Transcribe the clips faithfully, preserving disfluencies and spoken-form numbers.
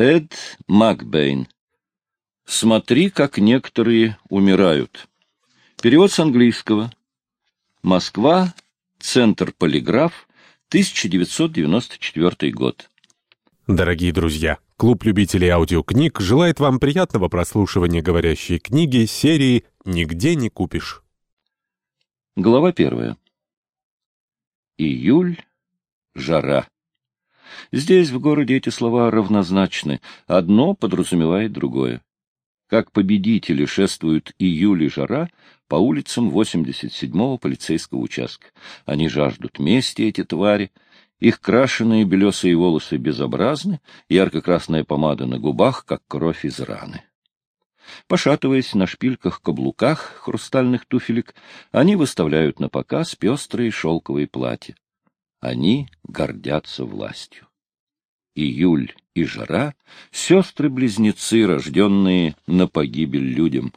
Эд Макбейн. «Смотри, как некоторые умирают». Перевод с английского. Москва. Центр Полиграф. тысяча девятьсот девяносто четвёртый год. Дорогие друзья, клуб любителей аудиокниг желает вам приятного прослушивания говорящей книги серии «Нигде не купишь». Глава первая. Июль. Жара. Здесь, в городе, эти слова равнозначны. Одно подразумевает другое. Как победители шествуют июль и жара по улицам восемьдесят седьмого полицейского участка. Они жаждут мести, эти твари. Их крашеные белесые волосы безобразны, ярко-красная помада на губах, как кровь из раны. Пошатываясь на шпильках-каблуках хрустальных туфелек, они выставляют на показ пестрые шелковые платья. Они гордятся властью. Июль и жара — сестры-близнецы, рожденные на погибель людям.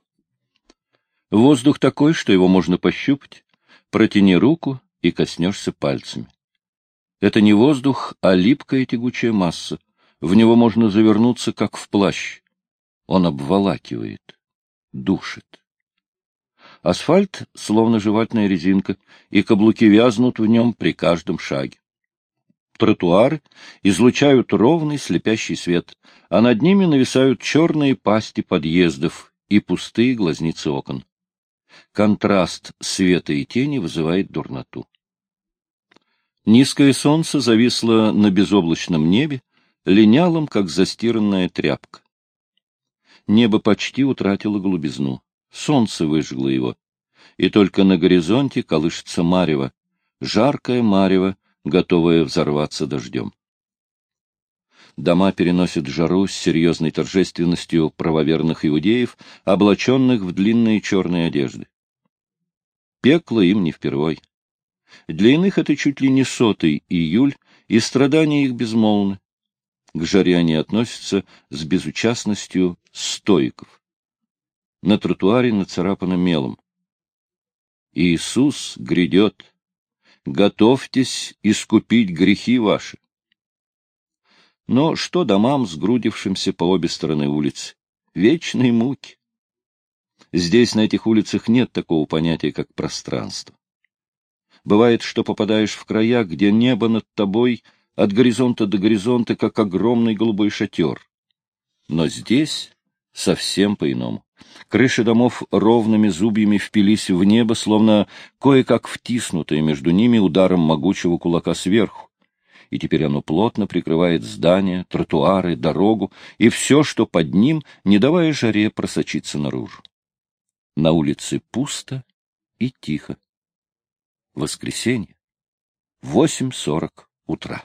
Воздух такой, что его можно пощупать. Протяни руку и коснешься пальцами. Это не воздух, а липкая тягучая масса. В него можно завернуться, как в плащ. Он обволакивает, душит. Асфальт словно жевательная резинка, и каблуки вязнут в нем при каждом шаге. Тротуары излучают ровный слепящий свет, а над ними нависают черные пасти подъездов и пустые глазницы окон. Контраст света и тени вызывает дурноту. Низкое солнце зависло на безоблачном небе, линялым, как застиранная тряпка. Небо почти утратило голубизну, солнце выжгло его, и только на горизонте колышется марево, жаркое марево, готовое взорваться дождем. Дома переносят жару с серьезной торжественностью правоверных иудеев, облаченных в длинные черные одежды. Пекло им не впервой. Для иных это чуть ли не сотый июль, и страдания их безмолвны. К жаре они относятся с безучастностью стоиков. На тротуаре нацарапано мелом: «Иисус грядет. Готовьтесь искупить грехи ваши». Но что домам, сгрудившимся по обе стороны улицы? Вечные муки. Здесь, на этих улицах, нет такого понятия, как пространство. Бывает, что попадаешь в края, где небо над тобой от горизонта до горизонта, как огромный голубой шатер. Но здесь совсем по-иному. Крыши домов ровными зубьями впились в небо, словно кое-как втиснутые между ними ударом могучего кулака сверху. И теперь оно плотно прикрывает здания, тротуары, дорогу и все, что под ним, не давая жаре просочиться наружу. На улице пусто и тихо. Воскресенье. Восемь сорок утра.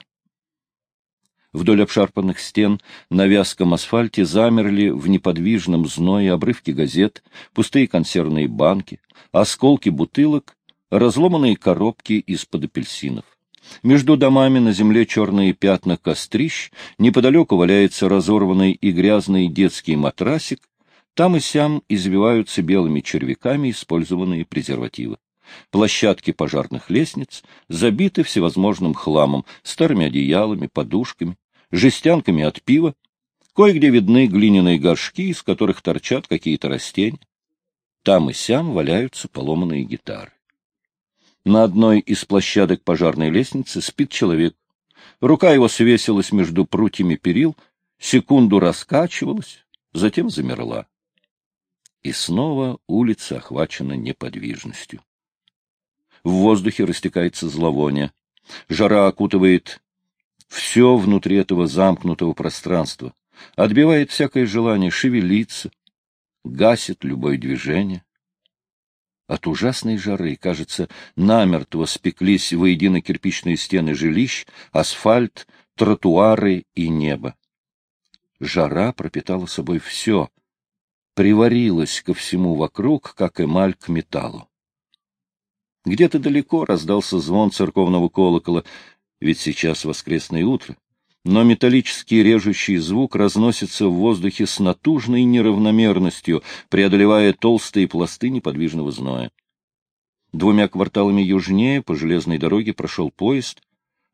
Вдоль обшарпанных стен на вязком асфальте замерли в неподвижном зное обрывки газет, пустые консервные банки, осколки бутылок, разломанные коробки из-под апельсинов. Между домами на земле черные пятна кострищ, неподалеку валяется разорванный и грязный детский матрасик, там и сям извиваются белыми червяками использованные презервативы. Площадки пожарных лестниц забиты всевозможным хламом, старыми одеялами, подушками, жестянками от пива. Кое-где видны глиняные горшки, из которых торчат какие-то растения. Там и сям валяются поломанные гитары. На одной из площадок пожарной лестницы спит человек. Рука его свесилась между прутьями перил, секунду раскачивалась, затем замерла. И снова улица охвачена неподвижностью. В воздухе растекается зловоние. Жара окутывает все внутри этого замкнутого пространства, отбивает всякое желание шевелиться, гасит любое движение. От ужасной жары, кажется, намертво спеклись воедино кирпичные стены жилищ, асфальт, тротуары и небо. Жара пропитала собой все, приварилась ко всему вокруг, как эмаль к металлу. Где-то далеко раздался звон церковного колокола, ведь сейчас воскресное утро, но металлический режущий звук разносится в воздухе с натужной неравномерностью, преодолевая толстые пласты неподвижного зноя. Двумя кварталами южнее по железной дороге прошел поезд,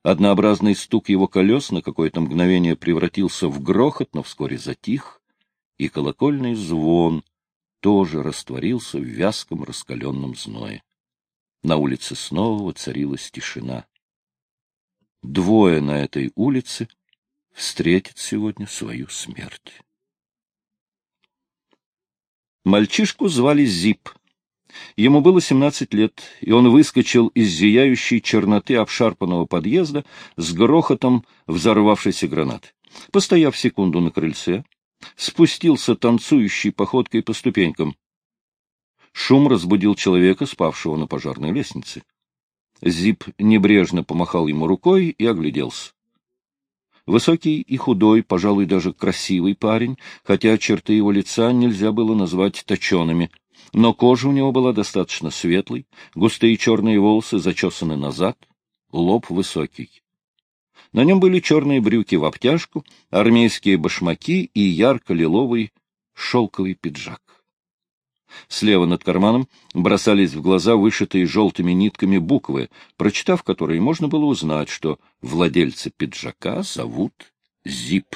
Однообразный стук его колес на какое-то мгновение превратился в грохот, но вскоре затих, и колокольный звон тоже растворился в вязком раскаленном зное. На улице снова воцарилась тишина. Двое на этой улице встретят сегодня свою смерть. Мальчишку звали Зип. Ему было семнадцать лет, и он выскочил из зияющей черноты обшарпанного подъезда с грохотом взорвавшейся гранаты. Постояв секунду на крыльце, спустился танцующей походкой по ступенькам. Шум разбудил человека, спавшего на пожарной лестнице. Зип небрежно помахал ему рукой и огляделся. Высокий и худой, пожалуй, даже красивый парень, хотя черты его лица нельзя было назвать точеными, но кожа у него была достаточно светлой, густые черные волосы зачесаны назад, лоб высокий. На нем были черные брюки в обтяжку, армейские башмаки и ярко-лиловый шелковый пиджак. Слева над карманом бросались в глаза вышитые желтыми нитками буквы, прочитав которые, можно было узнать, что владельца пиджака зовут Зип.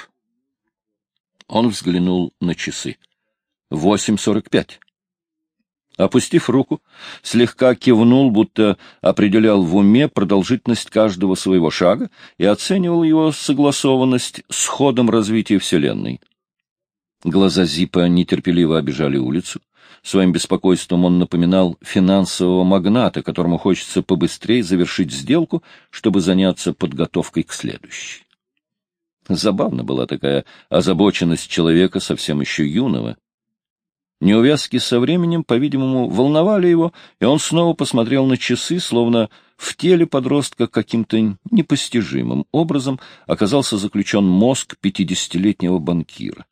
Он взглянул на часы. Восемь сорок пять. Опустив руку, слегка кивнул, будто определял в уме продолжительность каждого своего шага и оценивал его согласованность с ходом развития Вселенной. Глаза Зипа нетерпеливо обижали улицу. Своим беспокойством он напоминал финансового магната, которому хочется побыстрее завершить сделку, чтобы заняться подготовкой к следующей. Забавна была такая озабоченность человека совсем еще юного. Неувязки со временем, по-видимому, волновали его, и он снова посмотрел на часы, словно в теле подростка каким-то непостижимым образом оказался заключен мозг пятидесятилетнего банкира.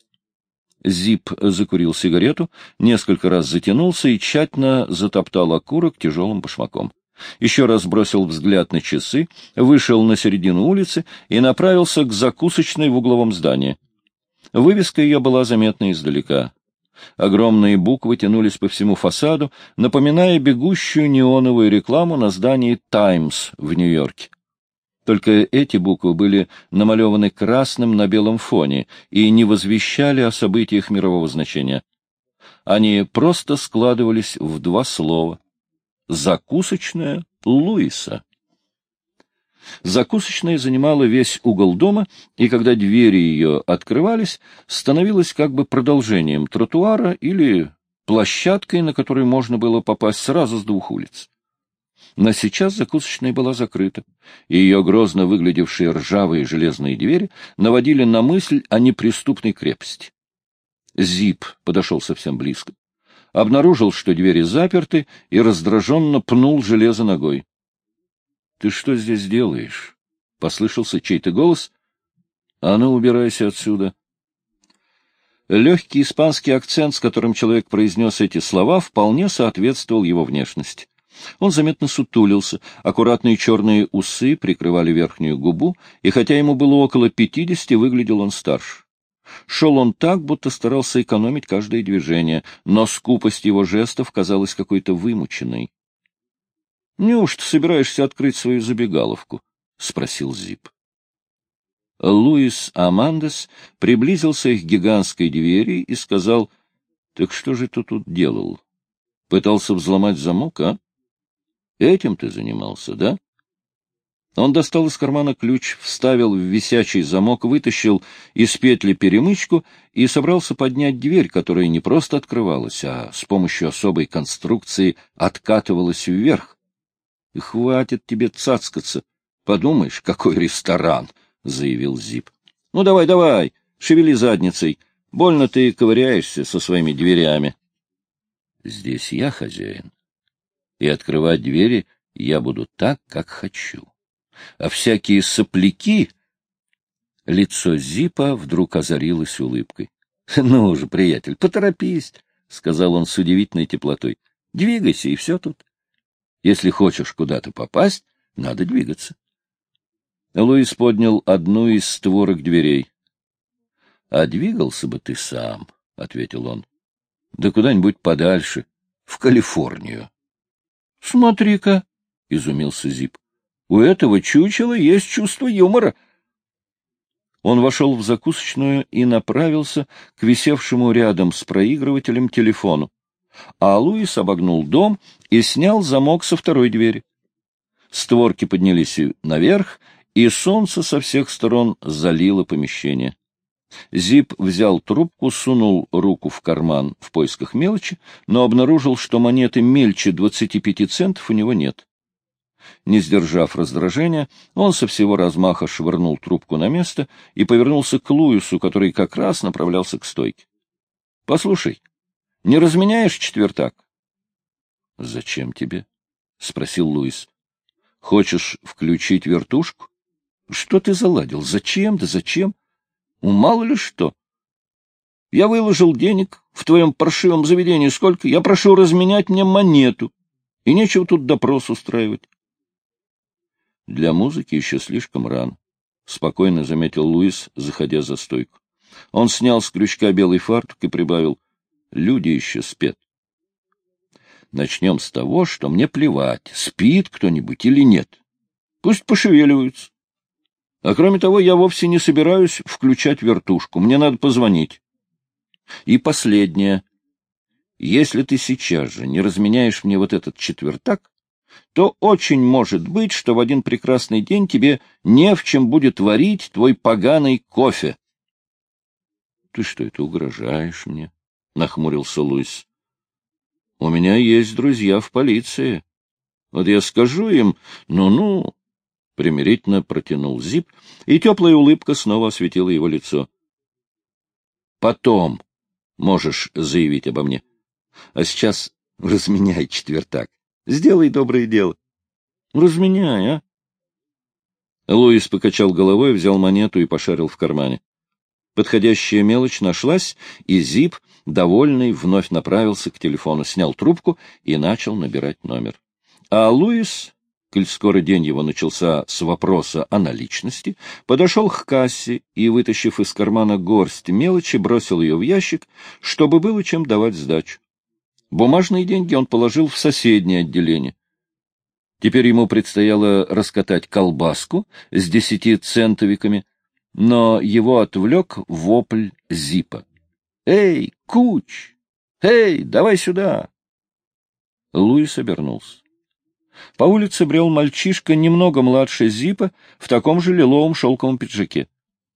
Зип закурил сигарету, несколько раз затянулся и тщательно затоптал окурок тяжелым башмаком. Еще раз бросил взгляд на часы, вышел на середину улицы и направился к закусочной в угловом здании. Вывеска ее была заметна издалека. Огромные буквы тянулись по всему фасаду, напоминая бегущую неоновую рекламу на здании «Таймс» в Нью-Йорке. Только эти буквы были намалеваны красным на белом фоне и не возвещали о событиях мирового значения. Они просто складывались в два слова. «Закусочная Луиса». Закусочная занимала весь угол дома, и когда двери ее открывались, становилась как бы продолжением тротуара или площадкой, на которую можно было попасть сразу с двух улиц. Но сейчас закусочная была закрыта, и ее грозно выглядевшие ржавые железные двери наводили на мысль о неприступной крепости. Зип подошел совсем близко, обнаружил, что двери заперты, и раздраженно пнул железо ногой. — Ты что здесь делаешь? — послышался чей-то голос. — А ну, убирайся отсюда. Легкий испанский акцент, с которым человек произнес эти слова, вполне соответствовал его внешности. Он заметно сутулился, аккуратные черные усы прикрывали верхнюю губу, и хотя ему было около пятидесяти, выглядел он старше. Шел он так, будто старался экономить каждое движение, но скупость его жестов казалась какой-то вымученной. — Неужто собираешься открыть свою забегаловку? — спросил Зип. Луис Амандес приблизился к гигантской двери и сказал: — Так что же ты тут делал? Пытался взломать замок, а? Этим ты занимался, да? Он достал из кармана ключ, вставил в висячий замок, вытащил из петли перемычку и собрался поднять дверь, которая не просто открывалась, а с помощью особой конструкции откатывалась вверх. — Хватит тебе цацкаться. Подумаешь, какой ресторан, — заявил Зип. — Ну, давай, давай, шевели задницей. Больно ты ковыряешься со своими дверями. — Здесь я хозяин, и открывать двери я буду так, как хочу. А всякие сопляки... Лицо Зипа вдруг озарилось улыбкой. — Ну же, приятель, поторопись, — сказал он с удивительной теплотой. — Двигайся, и все тут. Если хочешь куда-то попасть, надо двигаться. Луис поднял одну из створок дверей. — А двигался бы ты сам, — ответил он. — Да куда-нибудь подальше, в Калифорнию. — Смотри-ка, — изумился Зип. — У этого чучела есть чувство юмора. Он вошел в закусочную и направился к висевшему рядом с проигрывателем телефону. А Луис обогнул дом и снял замок со второй двери. Створки поднялись наверх, и солнце со всех сторон залило помещение. Зип взял трубку, сунул руку в карман в поисках мелочи, но обнаружил, что монеты мельче двадцати пяти центов у него нет. Не сдержав раздражения, он со всего размаха швырнул трубку на место и повернулся к Луису, который как раз направлялся к стойке. — Послушай, не разменяешь четвертак? — Зачем тебе? — спросил Луис. — Хочешь включить вертушку? — Что ты заладил? Зачем? Да зачем? Ну, мало ли что. Я выложил денег в твоем паршивом заведении сколько? Я прошу разменять мне монету. И нечего тут допрос устраивать. Для музыки еще слишком рано, — спокойно заметил Луис, заходя за стойку. Он снял с крючка белый фартук и прибавил: — Люди еще спят. Начнем с того, что мне плевать, спит кто-нибудь или нет. Пусть пошевеливаются. А кроме того, я вовсе не собираюсь включать вертушку. Мне надо позвонить. И последнее. Если ты сейчас же не разменяешь мне вот этот четвертак, то очень может быть, что в один прекрасный день тебе не в чем будет варить твой поганый кофе. — Ты что это, угрожаешь мне? — нахмурился Луис. — У меня есть друзья в полиции. Вот я скажу им: ну-ну... — примирительно протянул Зип, и теплая улыбка снова осветила его лицо. — Потом можешь заявить обо мне. А сейчас разменяй четвертак. Сделай доброе дело. — Разменяй, а? Луис покачал головой, взял монету и пошарил в кармане. Подходящая мелочь нашлась, и Зип, довольный, вновь направился к телефону, снял трубку и начал набирать номер. А Луис, коль скоро день его начался с вопроса о наличности, подошел к кассе и, вытащив из кармана горсть мелочи, бросил ее в ящик, чтобы было чем давать сдачу. Бумажные деньги он положил в соседнее отделение. Теперь ему предстояло раскатать колбаску с десятицентовиками, но его отвлек вопль Зипа. — Эй, Куч! Эй, давай сюда! Луис обернулся. По улице брел мальчишка, немного младше Зипа, в таком же лиловом шелковом пиджаке.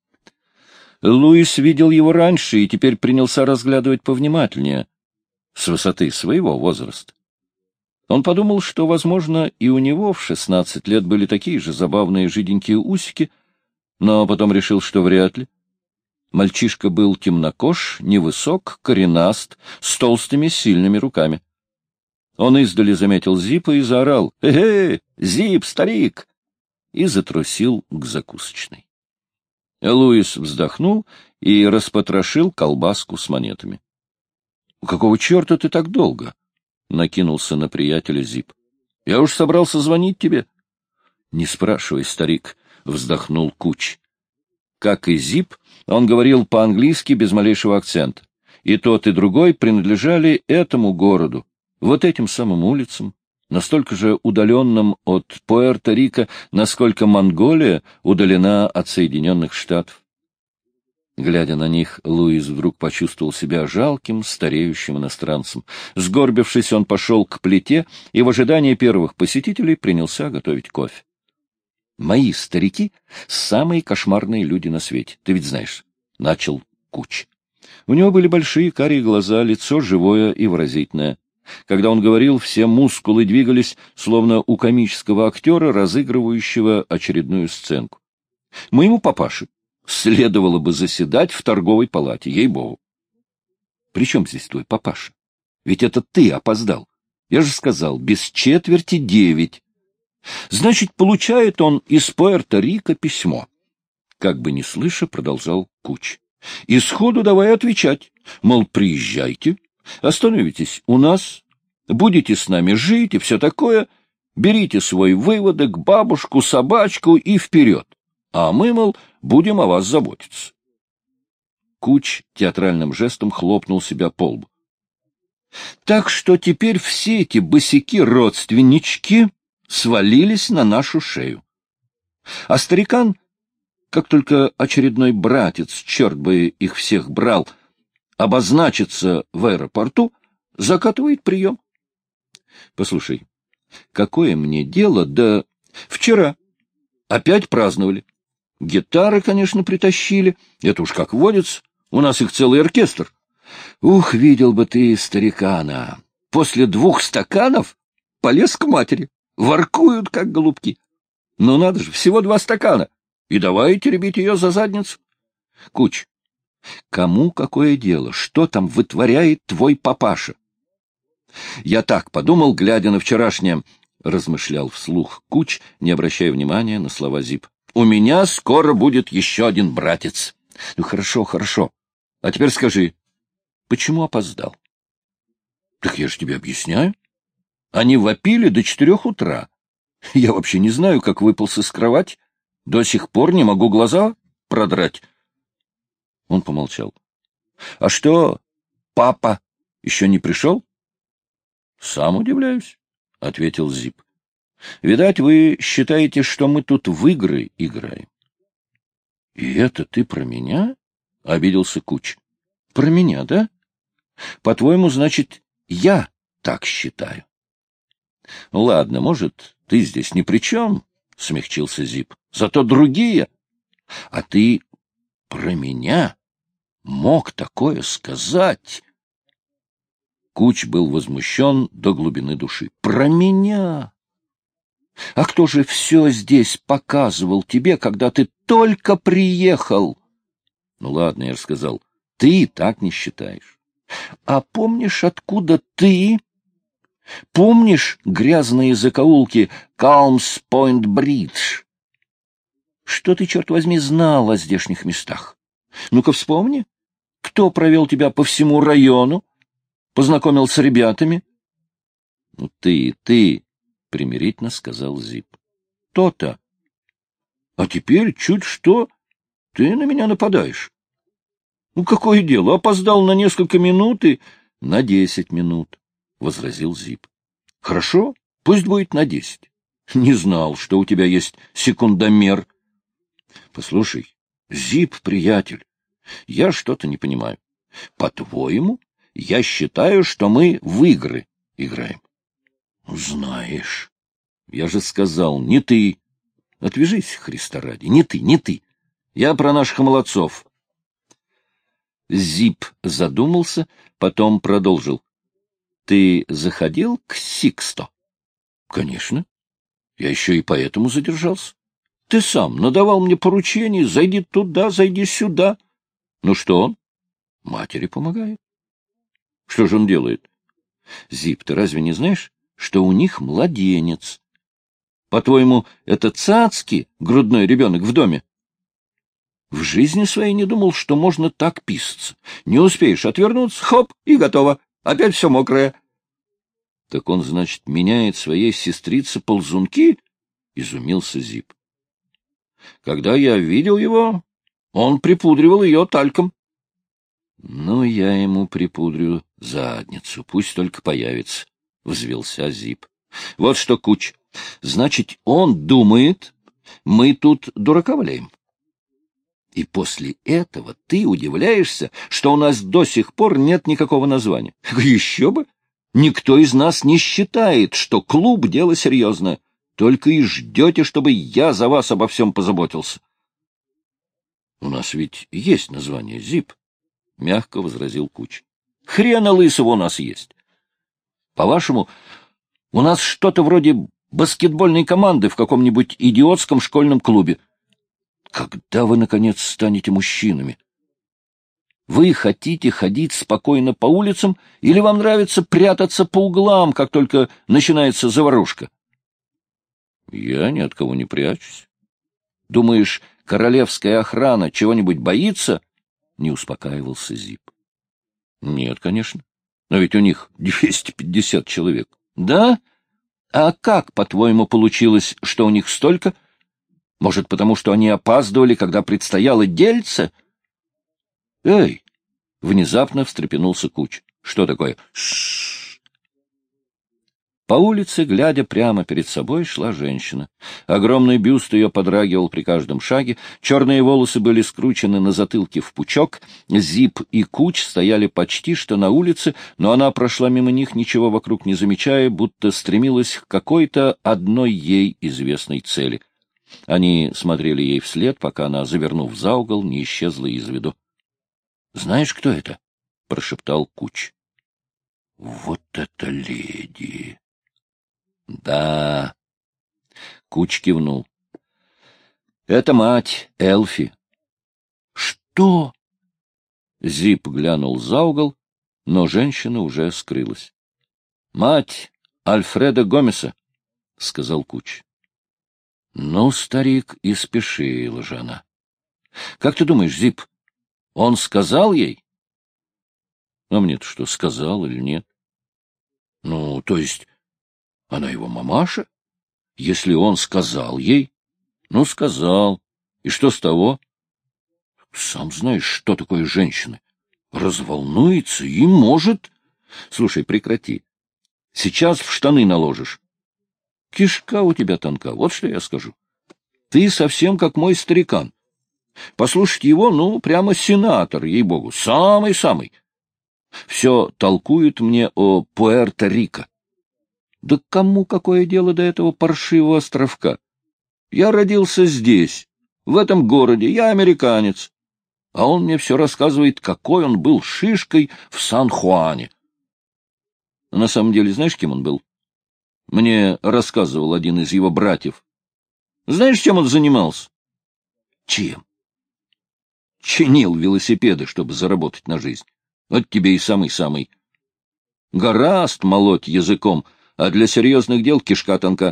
Луис видел его раньше и теперь принялся разглядывать повнимательнее, с высоты своего возраста. Он подумал, что, возможно, и у него в шестнадцать лет были такие же забавные жиденькие усики, но потом решил, что вряд ли. Мальчишка был темнокож, невысок, коренаст, с толстыми сильными руками. Он издали заметил Зипа и заорал: «Э-э, Зип, старик!» и затрусил к закусочной. Луис вздохнул и распотрошил колбаску с монетами. — Какого черта ты так долго? — накинулся на приятеля Зип. — Я уж собрался звонить тебе. — Не спрашивай, старик, — вздохнул Куч. Как и Зип, он говорил по-английски без малейшего акцента. И тот, и другой принадлежали этому городу, вот этим самым улицам, настолько же удаленным от Пуэрто-Рико, насколько Монголия удалена от Соединенных Штатов. Глядя на них, Луис вдруг почувствовал себя жалким, стареющим иностранцем. Сгорбившись, он пошел к плите и в ожидании первых посетителей принялся готовить кофе. «Мои старики — самые кошмарные люди на свете, ты ведь знаешь», — начал Куч. У него были большие карие глаза, лицо живое и выразительное. Когда он говорил, все мускулы двигались, словно у комического актера, разыгрывающего очередную сценку. Моему папаше следовало бы заседать в торговой палате, ей-богу. — При чем здесь твой папаша? Ведь это ты опоздал. Я же сказал, без четверти девять. Значит, получает он из Пуэрто-Рико письмо. Как бы не слыша, продолжал Куч. И сходу давай отвечать. Мол, приезжайте, остановитесь у нас, будете с нами жить и все такое, берите свой выводок, бабушку, собачку и вперед. А мы, мол, будем о вас заботиться. Куч театральным жестом хлопнул себя по лбу. Так что теперь все эти босяки-родственнички свалились на нашу шею. А старикан, как только очередной братец, черт бы их всех брал, обозначится в аэропорту, закатывает прием. Послушай, какое мне дело, да вчера опять праздновали. Гитары, конечно, притащили, это уж как водится, у нас их целый оркестр. Ух, видел бы ты старикана, после двух стаканов полез к матери, воркуют, как голубки. Ну надо же, всего два стакана, и давай теребить ее за задницу. Куч, кому какое дело, что там вытворяет твой папаша? Я так подумал, глядя на вчерашнее, размышлял вслух Куч, не обращая внимания на слова Зип. У меня скоро будет еще один братец. Ну, хорошо, хорошо. А теперь скажи, почему опоздал? Так я же тебе объясняю. Они вопили до четырех утра. Я вообще не знаю, как выполз из кровати. До сих пор не могу глаза продрать. Он помолчал. — А что, папа еще не пришел? — Сам удивляюсь, — ответил Зип. — Видать, вы считаете, что мы тут в игры играем. — И это ты про меня? — обиделся Куч. — Про меня, да? По-твоему, значит, я так считаю. — Ладно, может, ты здесь ни при чем, — смягчился Зип. — Зато другие. А ты про меня мог такое сказать? Куч был возмущен до глубины души. — Про меня! А кто же все здесь показывал тебе, когда ты только приехал? Ну ладно, я рассказал. Ты так не считаешь. А помнишь, откуда ты? Помнишь грязные закоулки Калмс-Пойнт-Бридж? Что ты, черт возьми, знал о здешних местах? Ну-ка вспомни, кто провел тебя по всему району, познакомил с ребятами? — Ну ты, ты, — примирительно сказал Зип. — То-то. А теперь чуть что ты на меня нападаешь. Ну, какое дело, опоздал на несколько минут и... — На десять минут, — возразил Зип. — Хорошо, пусть будет на десять. Не знал, что у тебя есть секундомер. — Послушай, Зип, приятель, я что-то не понимаю. По-твоему, я считаю, что мы в игры играем. — Знаешь, я же сказал, не ты. Отвяжись, Христа ради, не ты, не ты. Я про наших молодцов. Зип задумался, потом продолжил. — Ты заходил к Сиксто? — Конечно. Я еще и поэтому задержался. Ты сам надавал мне поручение, зайди туда, зайди сюда. Ну что он? Матери помогает. Что же он делает? Зип, ты разве не знаешь, что у них младенец? По-твоему, это цацки, грудной ребенок в доме? В жизни своей не думал, что можно так писаться. Не успеешь отвернуться, хоп, и готово. Опять все мокрое. Так он, значит, меняет своей сестрице ползунки? Изумился Зип. Когда я видел его, он припудривал ее тальком. Ну, я ему припудрю задницу, пусть только появится, — взвелся Зип. Вот что, Куч, значит, он думает, мы тут дурака валяем. И после этого ты удивляешься, что у нас до сих пор нет никакого названия. Еще бы! Никто из нас не считает, что клуб — дело серьезное. Только и ждете, чтобы я за вас обо всем позаботился. — У нас ведь есть название, Зип, — мягко возразил Куч. — Хрена лысого у нас есть. По-вашему, у нас что-то вроде баскетбольной команды в каком-нибудь идиотском школьном клубе. Когда вы, наконец, станете мужчинами? Вы хотите ходить спокойно по улицам или вам нравится прятаться по углам, как только начинается заварушка? Я ни от кого не прячусь. Думаешь, королевская охрана чего-нибудь боится? Не успокаивался Зип. Нет, конечно. Но ведь у них двести пятьдесят человек. Да? А как, по-твоему, получилось, что у них столько? Может, потому что они опаздывали, когда предстояло дельце? Эй! Внезапно встрепенулся Куч. Что такое? Ш-ш-ш! По улице, глядя прямо перед собой, шла женщина. Огромный бюст ее подрагивал при каждом шаге, черные волосы были скручены на затылке в пучок, Зип и Куч стояли почти что на улице, но она прошла мимо них, ничего вокруг не замечая, будто стремилась к какой-то одной ей известной цели. Они смотрели ей вслед, пока она, завернув за угол, не исчезла из виду. — Знаешь, кто это? — прошептал Куч. — Вот это леди! — Да. Куч кивнул. — Это мать Элфи. — Что? Зип глянул за угол, но женщина уже скрылась. — Мать Альфреда Гомеса, — сказал Куч. — Ну, старик, и спешила же она. — Как ты думаешь, Зип, он сказал ей? — А мне-то что, сказал или нет? — Ну, то есть... Она его мамаша? Если он сказал ей? Ну, сказал. И что с того? Сам знаешь, что такое женщины. Разволнуется и может... Слушай, прекрати. Сейчас в штаны наложишь. Кишка у тебя тонка, вот что я скажу. Ты совсем как мой старикан. Послушать его, ну, прямо сенатор, ей-богу, самый-самый. Все толкует мне о Пуэрто-Рико. Да кому какое дело до этого паршивого островка? Я родился здесь, в этом городе, я американец. А он мне все рассказывает, какой он был шишкой в Сан-Хуане. На самом деле, знаешь, кем он был? Мне рассказывал один из его братьев. Знаешь, чем он занимался? Чем? Чинил велосипеды, чтобы заработать на жизнь. Вот тебе и самый-самый. Гораст молоть языком, а для серьезных дел кишка тонка.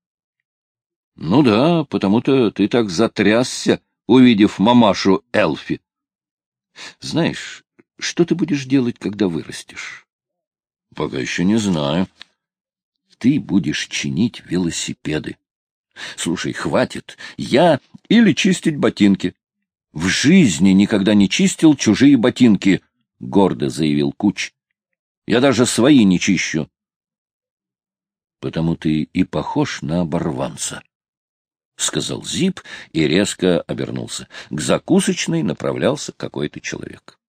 Ну да, потому-то ты так затрясся, увидев мамашу Элфи. Знаешь, что ты будешь делать, когда вырастешь? Пока еще не знаю. Ты будешь чинить велосипеды. Слушай, хватит. Я или чистить ботинки. В жизни никогда не чистил чужие ботинки, — гордо заявил Куч. Я даже свои не чищу. Потому ты и похож на оборванца, — сказал Зип и резко обернулся. К закусочной направлялся какой-то человек.